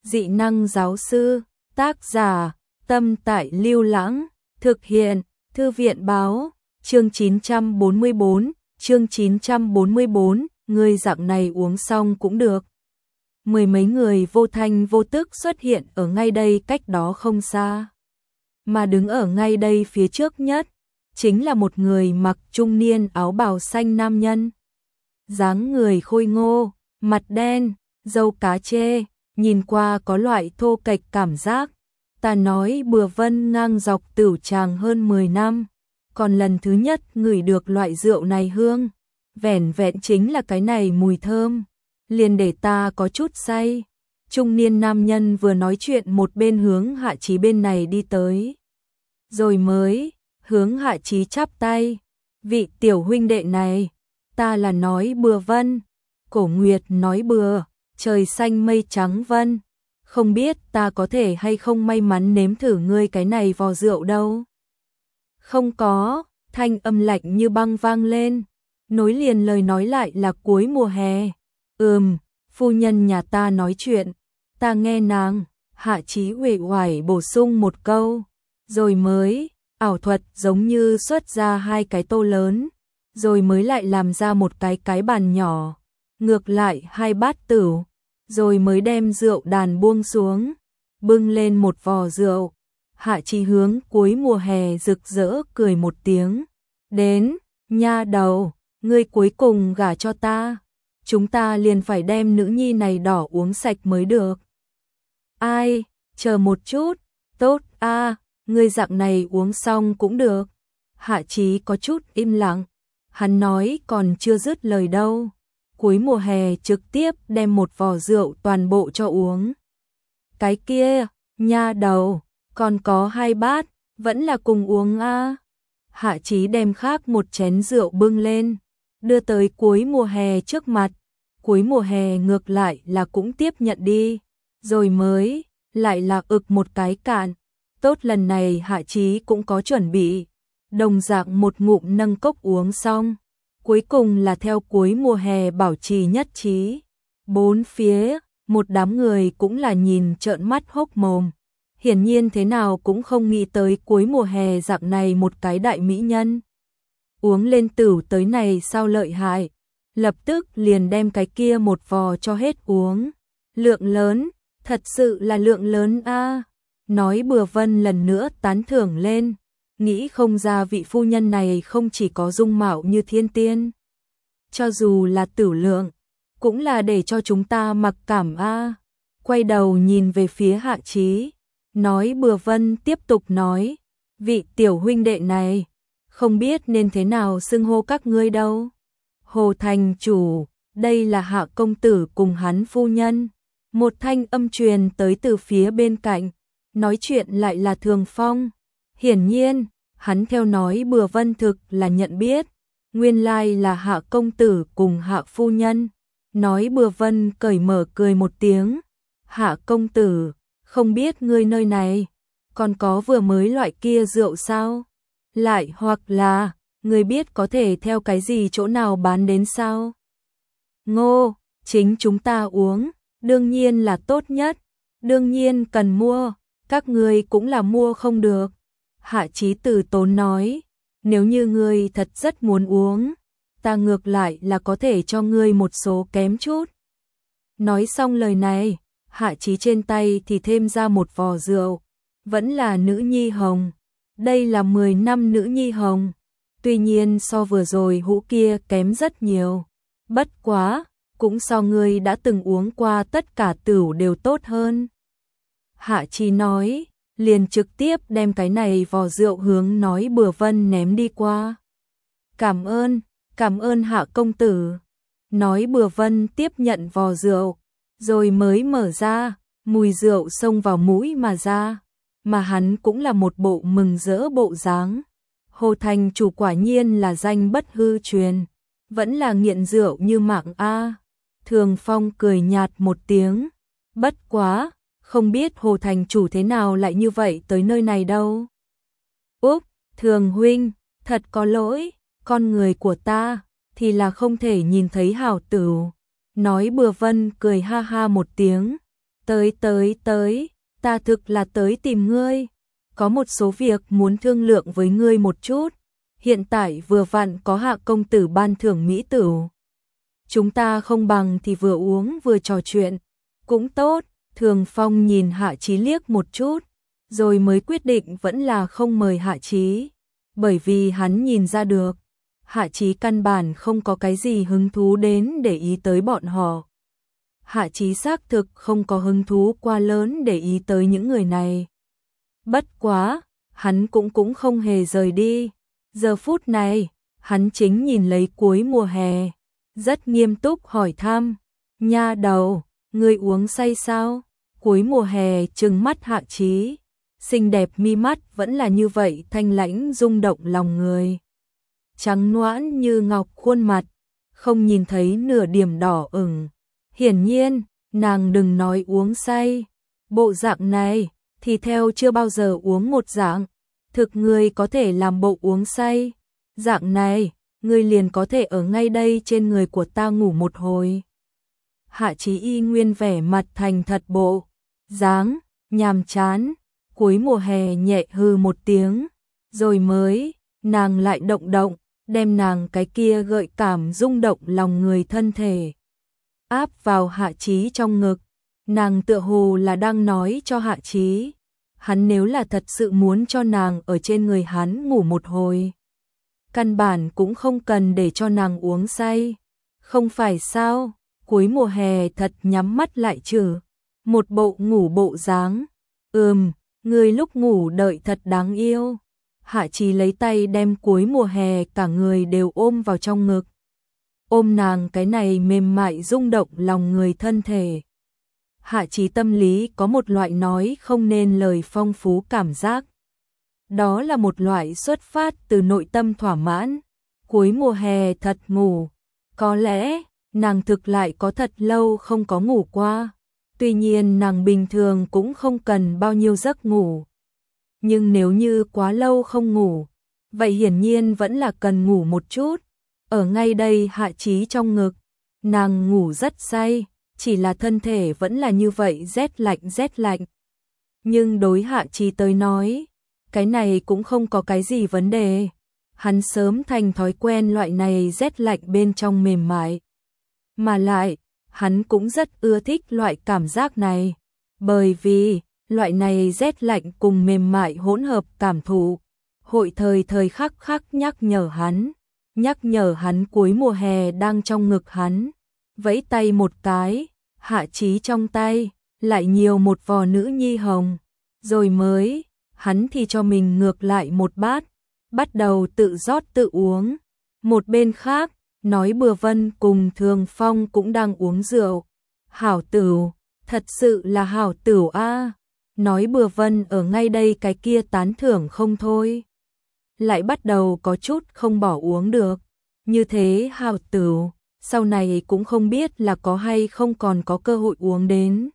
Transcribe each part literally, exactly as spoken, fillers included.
Dị năng giáo sư, tác giả, Tâm Tại Lưu Lãng, thực hiện, Thư viện báo, chương chín trăm bốn mươi bốn, chương chín trăm bốn mươi bốn, người dạng này uống xong cũng được. Mười mấy người vô thanh vô tức xuất hiện ở ngay đây cách đó không xa. Mà đứng ở ngay đây phía trước nhất, chính là một người mặc trung niên áo bào xanh nam nhân. Dáng người khôi ngô, mặt đen, râu cá chê, nhìn qua có loại thô kệch cảm giác. Ta nói Bừa Vân ngang dọc Tửu Tràng hơn mười năm, còn lần thứ nhất ngửi được loại rượu này hương, vẻn vẹn chính là cái này mùi thơm, liền để ta có chút say. Trung niên nam nhân vừa nói chuyện một bên hướng Hạ Chí bên này đi tới. Rồi mới hướng Hạ Chí chắp tay, vị tiểu huynh đệ này, ta là nói Bừa Vân. Cổ Nguyệt nói bừa, trời xanh mây trắng vân, không biết ta có thể hay không may mắn nếm thử ngươi cái này vò rượu đâu. Không có, thanh âm lạnh như băng vang lên, nối liền lời nói lại là cuối mùa hè. Ừm, phu nhân nhà ta nói chuyện, ta nghe nàng. Hạ Chí uể oải bổ sung một câu, rồi mới ảo thuật giống như xuất ra hai cái tô lớn, rồi mới lại làm ra một cái cái bàn nhỏ, ngược lại hai bát tửu, rồi mới đem rượu đàn buông xuống, bưng lên một vò rượu. Hạ Chí hướng cuối mùa hè rực rỡ cười một tiếng, đến, nha đầu, ngươi cuối cùng gả cho ta, chúng ta liền phải đem nữ nhi này đỏ uống sạch mới được. Ai, chờ một chút, tốt a, ngươi dạng này uống xong cũng được. Hạ Chí có chút im lặng, hắn nói còn chưa dứt lời đâu, cuối mùa hè trực tiếp đem một vò rượu toàn bộ cho uống. Cái kia, nha đầu, còn có hai bát, vẫn là cùng uống a. Hạ Chí đem khác một chén rượu bưng lên, đưa tới cuối mùa hè trước mặt. Cuối mùa hè ngược lại là cũng tiếp nhận đi, rồi mới lại là ực một cái cạn. Tốt, lần này Hạ Chí cũng có chuẩn bị, đồng dạng một ngụm nâng cốc uống xong, cuối cùng là theo cuối mùa hè bảo trì nhất trí. Bốn phía, một đám người cũng là nhìn trợn mắt hốc mồm, hiển nhiên thế nào cũng không nghĩ tới cuối mùa hè dạng này một cái đại mỹ nhân. Uống lên tửu tới này sao lợi hại, lập tức liền đem cái kia một vò cho hết uống. Lượng lớn, thật sự là lượng lớn a. Nói Bừa Vân lần nữa tán thưởng lên, nghĩ không ra vị phu nhân này không chỉ có dung mạo như thiên tiên, cho dù là tửu lượng, cũng là để cho chúng ta mặc cảm a. Quay đầu nhìn về phía Hạ Chí, nói Bừa Vân tiếp tục nói, vị tiểu huynh đệ này, không biết nên thế nào xưng hô các ngươi đâu. Hồ thành chủ, đây là Hạ công tử cùng hắn phu nhân. Một thanh âm truyền tới từ phía bên cạnh, nói chuyện lại là Thường Phong. Hiển nhiên, hắn theo nói Bừa Vân thực là nhận biết, nguyên lai là Hạ công tử cùng Hạ phu nhân. Nói Bừa Vân cởi mở cười một tiếng, Hạ công tử, không biết ngươi nơi này còn có vừa mới loại kia rượu sao? Lại hoặc là, ngươi biết có thể theo cái gì chỗ nào bán đến sao? Ngô, chính chúng ta uống, đương nhiên là tốt nhất, đương nhiên cần mua, các ngươi cũng là mua không được. Hạ Chí từ tốn nói, nếu như ngươi thật rất muốn uống, ta ngược lại là có thể cho ngươi một số kém chút. Nói xong lời này, Hạ Chí trên tay thì thêm ra một vò rượu, vẫn là nữ nhi hồng. Đây là mười năm nữ nhi hồng, tuy nhiên so vừa rồi hũ kia kém rất nhiều, bất quá, cũng so ngươi đã từng uống qua tất cả tửu đều tốt hơn. Hạ Chí nói, liền trực tiếp đem cái này vò rượu hướng nói Bừa Vân ném đi qua. Cảm ơn, cảm ơn Hạ công tử. Nói Bừa Vân tiếp nhận vò rượu, rồi mới mở ra, mùi rượu xông vào mũi mà ra, mà hắn cũng là một bộ mừng rỡ bộ dáng. Hồ thành chủ quả nhiên là danh bất hư truyền, vẫn là nghiện rượu như mạng a. Thường Phong cười nhạt một tiếng, bất quá, không biết Hồ thành chủ thế nào lại như vậy tới nơi này đâu. Úp, Thường huynh, thật có lỗi, con người của ta thì là không thể nhìn thấy hảo tửu. Nói Bừa Vân cười ha ha một tiếng, Tới tới tới, ta thực là tới tìm ngươi. Có một số việc muốn thương lượng với ngươi một chút. Hiện tại vừa vặn có Hạ công tử ban thưởng mỹ tửu. Chúng ta không bằng thì vừa uống vừa trò chuyện. Cũng tốt. Thường Phong nhìn Hạ Chí liếc một chút, rồi mới quyết định vẫn là không mời Hạ Chí. Bởi vì hắn nhìn ra được, Hạ Chí căn bản không có cái gì hứng thú đến để ý tới bọn họ. Hạ Chí xác thực không có hứng thú quá lớn để ý tới những người này. Bất quá, hắn cũng cũng không hề rời đi. Giờ phút này, hắn chính nhìn lấy cuối mùa hè, rất nghiêm túc hỏi thăm, nha đầu, ngươi uống say sao? Cuối mùa hè trừng mắt Hạ Chí, xinh đẹp mi mắt vẫn là như vậy thanh lãnh rung động lòng người. Trắng nõn như ngọc khuôn mặt, không nhìn thấy nửa điểm đỏ ửng. Hiển nhiên, nàng đừng nói uống say, bộ dạng này thì theo chưa bao giờ uống một dạng. Thực ngươi có thể làm bộ uống say, dạng này, ngươi liền có thể ở ngay đây trên người của ta ngủ một hồi. Hạ Chí y nguyên vẻ mặt thành thật bộ dáng nhàm chán, cuối mùa hè nhẹ hừ một tiếng, rồi mới, nàng lại động động, đem nàng cái kia gợi cảm rung động lòng người thân thể áp vào Hạ Chí trong ngực. Nàng tựa hồ là đang nói cho Hạ Chí, hắn nếu là thật sự muốn cho nàng ở trên người hắn ngủ một hồi, căn bản cũng không cần để cho nàng uống say. Không phải sao? Cuối mùa hè thật nhắm mắt lại trừ một bộ ngủ bộ dáng. Ừm, người lúc ngủ đợi thật đáng yêu. Hạ Chí lấy tay đem cuối mùa hè cả người đều ôm vào trong ngực. Ôm nàng cái này mềm mại rung động lòng người thân thể. Hạ Chí tâm lý có một loại nói không nên lời phong phú cảm giác. Đó là một loại xuất phát từ nội tâm thỏa mãn. Cuối mùa hè thật ngủ. Có lẽ, nàng thực lại có thật lâu không có ngủ qua. Tuy nhiên nàng bình thường cũng không cần bao nhiêu giấc ngủ. Nhưng nếu như quá lâu không ngủ, vậy hiển nhiên vẫn là cần ngủ một chút. Ở ngay đây Hạ Chí trong ngực, nàng ngủ rất say, chỉ là thân thể vẫn là như vậy rét lạnh rét lạnh. Nhưng đối Hạ Chí tới nói, cái này cũng không có cái gì vấn đề. Hắn sớm thành thói quen loại này rét lạnh bên trong mềm mại. Mà lại, hắn cũng rất ưa thích loại cảm giác này, bởi vì loại này rét lạnh cùng mềm mại hỗn hợp cảm thụ, hội thời thời khắc khắc nhắc nhở hắn, nhắc nhở hắn cuối mùa hè đang trong ngực hắn. Vẫy tay một cái, Hạ Chí trong tay lại nhiều một vò nữ nhi hồng, rồi mới, hắn thì cho mình ngược lại một bát, bắt đầu tự rót tự uống. Một bên khác, nói Bừa Vân cùng Thường Phong cũng đang uống rượu. Hảo tửu, thật sự là hảo tửu a. Nói Bừa Vân ở ngay đây cái kia tán thưởng không thôi. Lại bắt đầu có chút không bỏ uống được. Như thế hảo tửu, sau này cũng không biết là có hay không còn có cơ hội uống đến.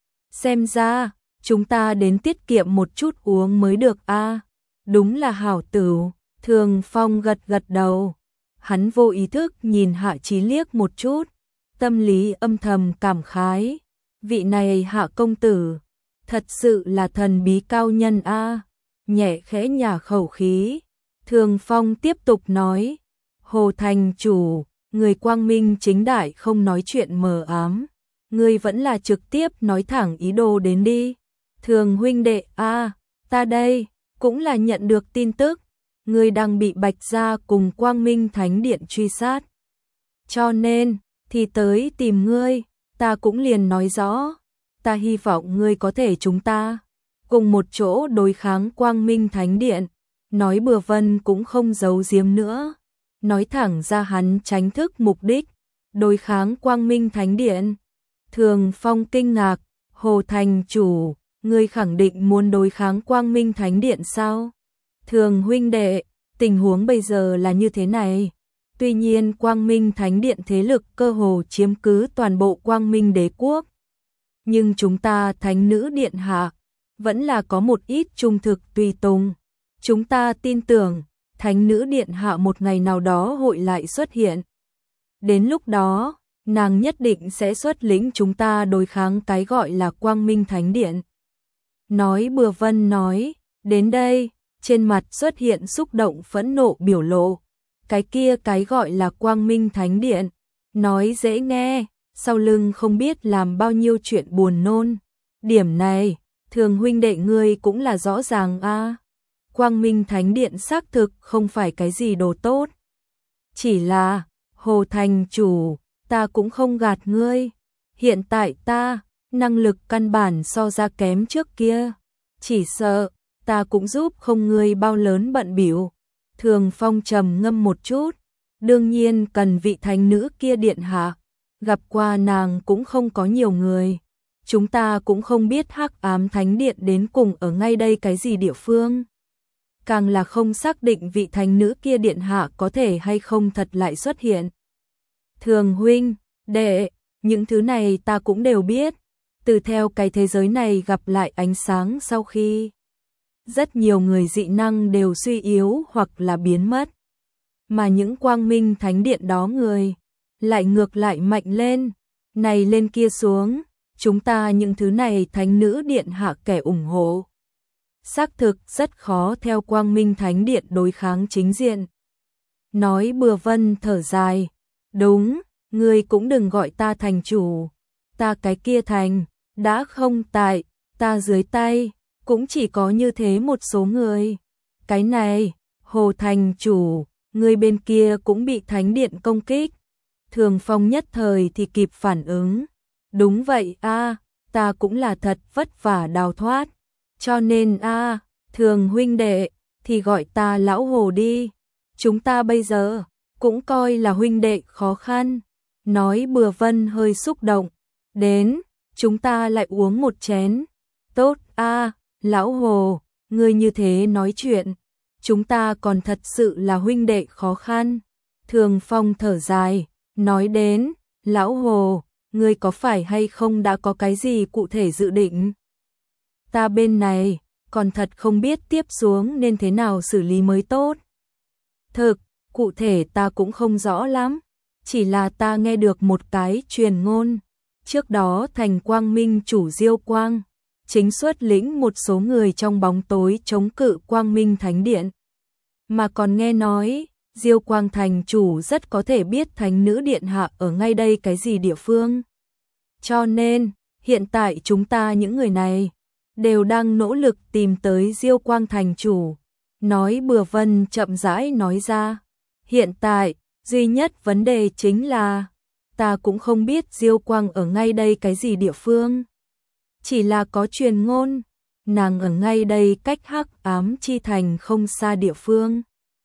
Xem ra, chúng ta đến tiết kiệm một chút uống mới được a. Đúng là hảo tửu. Thường Phong gật gật đầu. Hắn vô ý thức nhìn Hạ Chí liếc một chút, tâm lý âm thầm cảm khái. Vị này Hạ công tử, thật sự là thần bí cao nhân a. Nhẹ khẽ nhả khẩu khí, Thường Phong tiếp tục nói, Hồ thành chủ, người quang minh chính đại không nói chuyện mờ ám, ngươi vẫn là trực tiếp nói thẳng ý đồ đến đi. Thường huynh đệ a, ta đây cũng là nhận được tin tức, ngươi đang bị Bạch Gia cùng Quang Minh Thánh Điện truy sát. Cho nên, thì tới tìm ngươi, ta cũng liền nói rõ, ta hy vọng ngươi có thể chúng ta cùng một chỗ đối kháng Quang Minh Thánh Điện. Nói Bừa Vân cũng không giấu giếm nữa, nói thẳng ra hắn tránh thức mục đích, đối kháng Quang Minh Thánh Điện. Thường Phong kinh ngạc, Hồ thành chủ, ngươi khẳng định muốn đối kháng Quang Minh Thánh Điện sao? Thường huynh đệ, tình huống bây giờ là như thế này. Tuy nhiên Quang Minh Thánh Điện thế lực cơ hồ chiếm cứ toàn bộ Quang Minh Đế quốc. Nhưng chúng ta Thánh Nữ Điện Hạ vẫn là có một ít trung thực tùy tùng. Chúng ta tin tưởng Thánh Nữ Điện Hạ một ngày nào đó hội lại xuất hiện. Đến lúc đó, nàng nhất định sẽ xuất lĩnh chúng ta đối kháng cái gọi là Quang Minh Thánh Điện. Nói Bừa Vân nói, đến đây, trên mặt xuất hiện xúc động phẫn nộ biểu lộ. Cái kia cái gọi là Quang Minh Thánh Điện, nói dễ nghe, sau lưng không biết làm bao nhiêu chuyện buồn nôn. Điểm này, Thường huynh đệ ngươi cũng là rõ ràng a. Quang Minh Thánh Điện xác thực không phải cái gì đồ tốt. Chỉ là, Hồ thành chủ, ta cũng không gạt ngươi. Hiện tại ta, năng lực căn bản so ra kém trước kia. Chỉ sợ, ta cũng giúp không ngươi bao lớn bận bịu. Thường Phong trầm ngâm một chút, đương nhiên cần vị thánh nữ kia điện hạ. Gặp qua nàng cũng không có nhiều người. Chúng ta cũng không biết Hắc Ám Thánh Điện đến cùng ở ngay đây cái gì địa phương. Càng là không xác định vị thánh nữ kia điện hạ có thể hay không thật lại xuất hiện. Thường huynh, đệ, những thứ này ta cũng đều biết. Từ theo cái thế giới này gặp lại ánh sáng sau khi rất nhiều người dị năng đều suy yếu hoặc là biến mất. Mà những Quang Minh Thánh Điện đó người lại ngược lại mạnh lên, này lên kia xuống, chúng ta những thứ này thánh nữ điện hạ kẻ ủng hộ. Xác thực rất khó theo Quang Minh Thánh Điện đối kháng chính diện. Nói Bừa Vân thở dài, đúng, ngươi cũng đừng gọi ta thành chủ, ta cái kia thành, đã không tại, ta dưới tay, cũng chỉ có như thế một số người. Cái này, Hồ thành chủ, ngươi bên kia cũng bị Thánh Điện công kích. Thường Phong nhất thời thì kịp phản ứng. Đúng vậy a, ta cũng là thật vất vả đào thoát. Cho nên a, Thường huynh đệ, thì gọi ta lão Hồ đi. Chúng ta bây giờ, cũng coi là huynh đệ khó khăn. Nói Bừa Vân hơi xúc động. Đến, chúng ta lại uống một chén. Tốt a, lão Hồ, ngươi như thế nói chuyện. Chúng ta còn thật sự là huynh đệ khó khăn. Thường Phong thở dài, nói đến, lão Hồ, ngươi có phải hay không đã có cái gì cụ thể dự định? Ta bên này, còn thật không biết tiếp xuống nên thế nào xử lý mới tốt. Thực, cụ thể ta cũng không rõ lắm, chỉ là ta nghe được một cái truyền ngôn. Trước đó thành Quang Minh chủ Diêu Quang, chính xuất lĩnh một số người trong bóng tối chống cự Quang Minh Thánh Điện. Mà còn nghe nói, Diêu Quang thành chủ rất có thể biết thánh nữ điện hạ ở ngay đây cái gì địa phương. Cho nên, hiện tại chúng ta những người này đều đang nỗ lực tìm tới Diêu Quang thành chủ. Nói Bừa Vân chậm rãi nói ra. Hiện tại, duy nhất vấn đề chính là ta cũng không biết Diêu Quang ở ngay đây cái gì địa phương. Chỉ là có truyền ngôn, nàng ở ngay đây cách Hắc Ám Chi Thành không xa địa phương.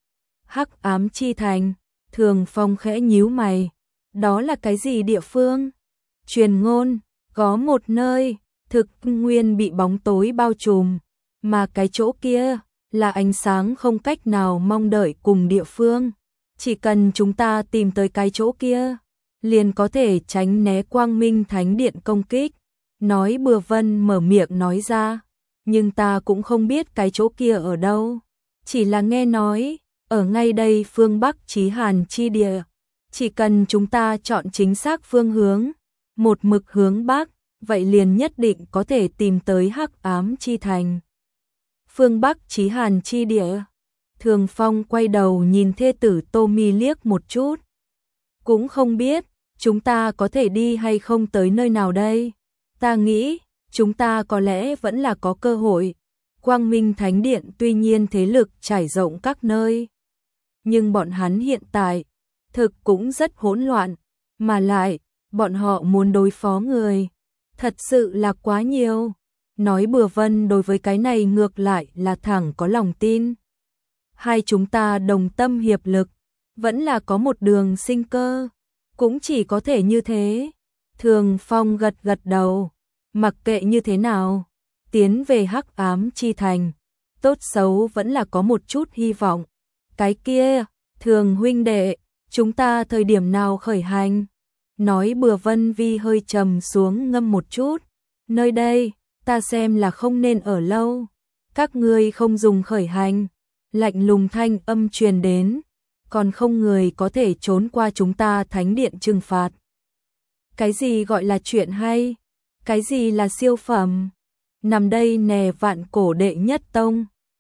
Hắc Ám Chi Thành, Thường Phong khẽ nhíu mày. Đó là cái gì địa phương? Truyền ngôn, có một nơi, thực nguyên bị bóng tối bao trùm, mà cái chỗ kia là ánh sáng không cách nào mong đợi cùng địa phương. Chỉ cần chúng ta tìm tới cái chỗ kia, liền có thể tránh né Quang Minh Thánh Điện công kích. Nói Bừa Vân mở miệng nói ra, nhưng ta cũng không biết cái chỗ kia ở đâu. Chỉ là nghe nói, ở ngay đây phương Bắc Chí Hàn chi địa, chỉ cần chúng ta chọn chính xác phương hướng, một mực hướng Bắc, vậy liền nhất định có thể tìm tới Hắc Ám Chi Thành. Phương Bắc Chí Hàn chi địa. Thường Phong quay đầu nhìn thê tử Tô Mi liếc một chút. Cũng không biết, chúng ta có thể đi hay không tới nơi nào đây. Ta nghĩ, chúng ta có lẽ vẫn là có cơ hội. Quang Minh Thánh Điện tuy nhiên thế lực trải rộng các nơi, nhưng bọn hắn hiện tại, thực cũng rất hỗn loạn, mà lại, bọn họ muốn đối phó người. Thật sự là quá nhiều. Nói Bừa Vân đối với cái này ngược lại là thẳng có lòng tin. Hai chúng ta đồng tâm hiệp lực, vẫn là có một đường sinh cơ. Cũng chỉ có thể như thế. Thường Phong gật gật đầu, mặc kệ như thế nào, tiến về Hắc Ám Chi Thành, tốt xấu vẫn là có một chút hy vọng. Cái kia, Thường huynh đệ, chúng ta thời điểm nào khởi hành? Nói Bừa Vân Vi hơi trầm xuống ngâm một chút. Nơi đây, ta xem là không nên ở lâu. Các ngươi không dùng khởi hành. Lạnh lùng thanh âm truyền đến. Còn không người có thể trốn qua chúng ta Thánh Điện trừng phạt. Cái gì gọi là chuyện hay? Cái gì là siêu phẩm? Nằm đây nè vạn cổ đệ nhất tông.